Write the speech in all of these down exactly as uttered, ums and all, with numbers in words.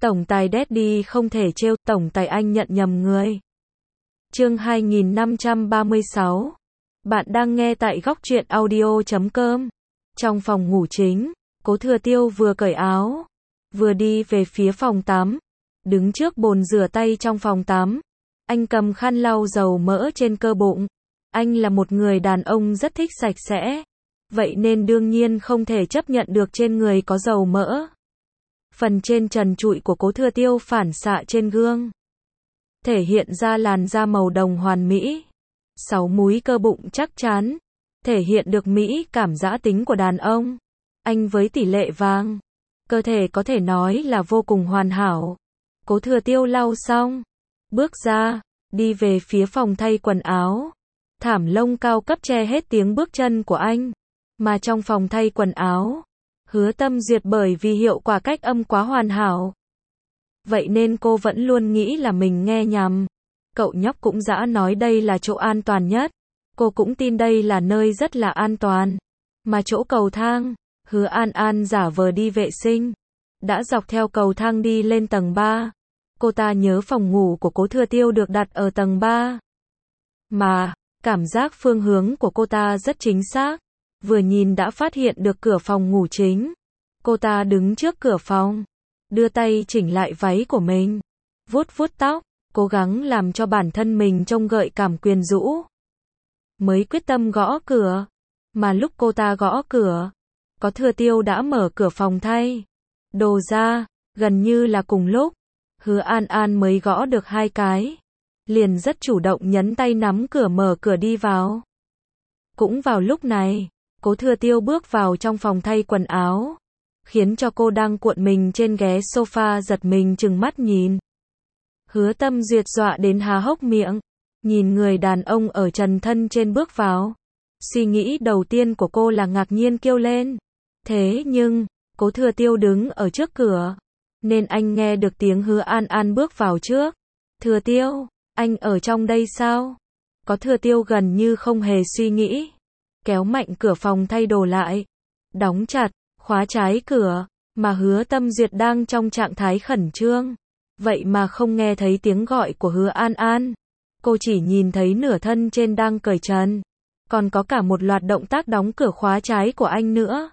Tổng tài Daddy không thể trêu, tổng tài anh nhận nhầm người. Chương hai nghìn năm trăm ba mươi sáu. Bạn đang nghe tại góc truyện audio chấm com. Trong phòng ngủ chính, Cố Thừa Tiêu vừa cởi áo, vừa đi về phía phòng tắm. Đứng trước bồn rửa tay trong phòng tắm, anh cầm khăn lau dầu mỡ trên cơ bụng. Anh là một người đàn ông rất thích sạch sẽ, vậy nên đương nhiên không thể chấp nhận được trên người có dầu mỡ. Phần trên trần trụi của Cố Thừa Tiêu phản xạ trên gương, thể hiện ra làn da màu đồng hoàn mỹ. Sáu múi cơ bụng chắc chắn, thể hiện được mỹ cảm dã tính của đàn ông. Anh với tỷ lệ vàng, cơ thể có thể nói là vô cùng hoàn hảo. Cố Thừa Tiêu lau xong, bước ra, đi về phía phòng thay quần áo. Thảm lông cao cấp che hết tiếng bước chân của anh. Mà trong phòng thay quần áo, Hứa Tâm Duyệt bởi vì hiệu quả cách âm quá hoàn hảo, vậy nên cô vẫn luôn nghĩ là mình nghe nhầm. Cậu nhóc cũng dã nói đây là chỗ an toàn nhất. Cô cũng tin đây là nơi rất là an toàn. Mà chỗ cầu thang, Hứa An An giả vờ đi vệ sinh, đã dọc theo cầu thang đi lên tầng ba. Cô ta nhớ phòng ngủ của Cố Thừa Tiêu được đặt ở tầng ba. Mà, cảm giác phương hướng của cô ta rất chính xác. Vừa nhìn đã phát hiện được cửa phòng ngủ chính. Cô ta đứng trước cửa phòng, đưa tay chỉnh lại váy của mình, vuốt vuốt tóc, cố gắng làm cho bản thân mình trông gợi cảm quyến rũ. Mới quyết tâm gõ cửa, mà lúc cô ta gõ cửa, Cố Thừa Tiêu đã mở cửa phòng thay đồ ra, gần như là cùng lúc. Hứa An An mới gõ được hai cái, liền rất chủ động nhấn tay nắm cửa mở cửa đi vào. Cũng vào lúc này, Cố Thừa Tiêu bước vào trong phòng thay quần áo, khiến cho cô đang cuộn mình trên ghế sofa giật mình trừng mắt nhìn. Hứa Tâm Duyệt dọa đến há hốc miệng, nhìn người đàn ông ở trần thân trên bước vào. Suy nghĩ đầu tiên của cô là ngạc nhiên kêu lên. Thế nhưng, Cố Thừa Tiêu đứng ở trước cửa, nên anh nghe được tiếng Hứa An An bước vào trước. Thừa Tiêu, anh ở trong đây sao? Cố Thừa Tiêu gần như không hề suy nghĩ, kéo mạnh cửa phòng thay đồ lại, đóng chặt, khóa trái cửa, mà Hứa Tâm Duyệt đang trong trạng thái khẩn trương, vậy mà không nghe thấy tiếng gọi của Hứa An An. Cô chỉ nhìn thấy nửa thân trên đang cởi trần, còn có cả một loạt động tác đóng cửa khóa trái của anh nữa.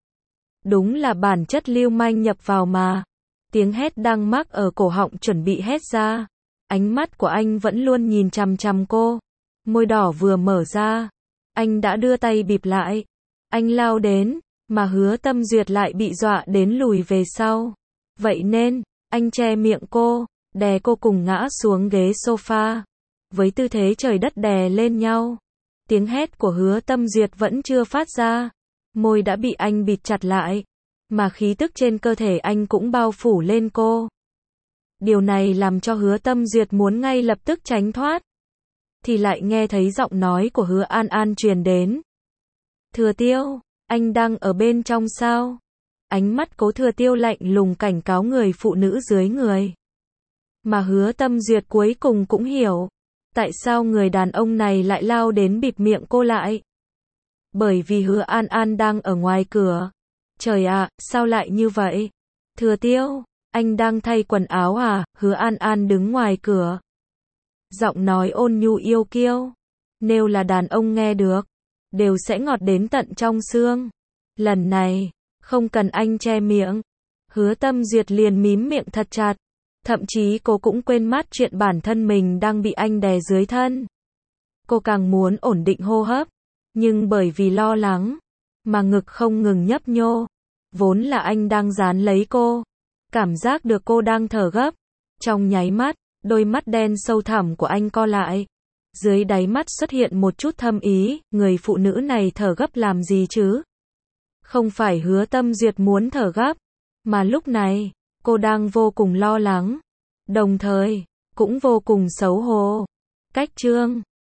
Đúng là bản chất lưu manh nhập vào mà. Tiếng hét đang mắc ở cổ họng chuẩn bị hét ra. Ánh mắt của anh vẫn luôn nhìn chằm chằm cô. Môi đỏ vừa mở ra, anh đã đưa tay bịt lại. Anh lao đến, mà Hứa Tâm Duyệt lại bị dọa đến lùi về sau. Vậy nên, anh che miệng cô, đè cô cùng ngã xuống ghế sofa, với tư thế trời đất đè lên nhau. Tiếng hét của Hứa Tâm Duyệt vẫn chưa phát ra, môi đã bị anh bịt chặt lại, mà khí tức trên cơ thể anh cũng bao phủ lên cô. Điều này làm cho Hứa Tâm Duyệt muốn ngay lập tức tránh thoát, thì lại nghe thấy giọng nói của Hứa An An truyền đến. Thừa Tiêu, anh đang ở bên trong sao? Ánh mắt Cố Thừa Tiêu lạnh lùng cảnh cáo người phụ nữ dưới người. Mà Hứa Tâm Duyệt cuối cùng cũng hiểu, tại sao người đàn ông này lại lao đến bịt miệng cô lại. Bởi vì Hứa An An đang ở ngoài cửa. Trời ạ, sao lại như vậy? Thừa Tiêu, anh đang thay quần áo à? Hứa An An đứng ngoài cửa, giọng nói ôn nhu yêu kiêu. Nếu là đàn ông nghe được, đều sẽ ngọt đến tận trong xương. Lần này, không cần anh che miệng. Hứa Tâm Duyệt liền mím miệng thật chặt. Thậm chí cô cũng quên mất chuyện bản thân mình đang bị anh đè dưới thân. Cô càng muốn ổn định hô hấp, nhưng bởi vì lo lắng, mà ngực không ngừng nhấp nhô. Vốn là anh đang dán lấy cô, cảm giác được cô đang thở gấp. Trong nháy mắt, đôi mắt đen sâu thẳm của anh co lại. Dưới đáy mắt xuất hiện một chút thâm ý, người phụ nữ này thở gấp làm gì chứ? Không phải Hứa Tâm Duyệt muốn thở gấp, mà lúc này, cô đang vô cùng lo lắng, đồng thời, cũng vô cùng xấu hổ. Cách chương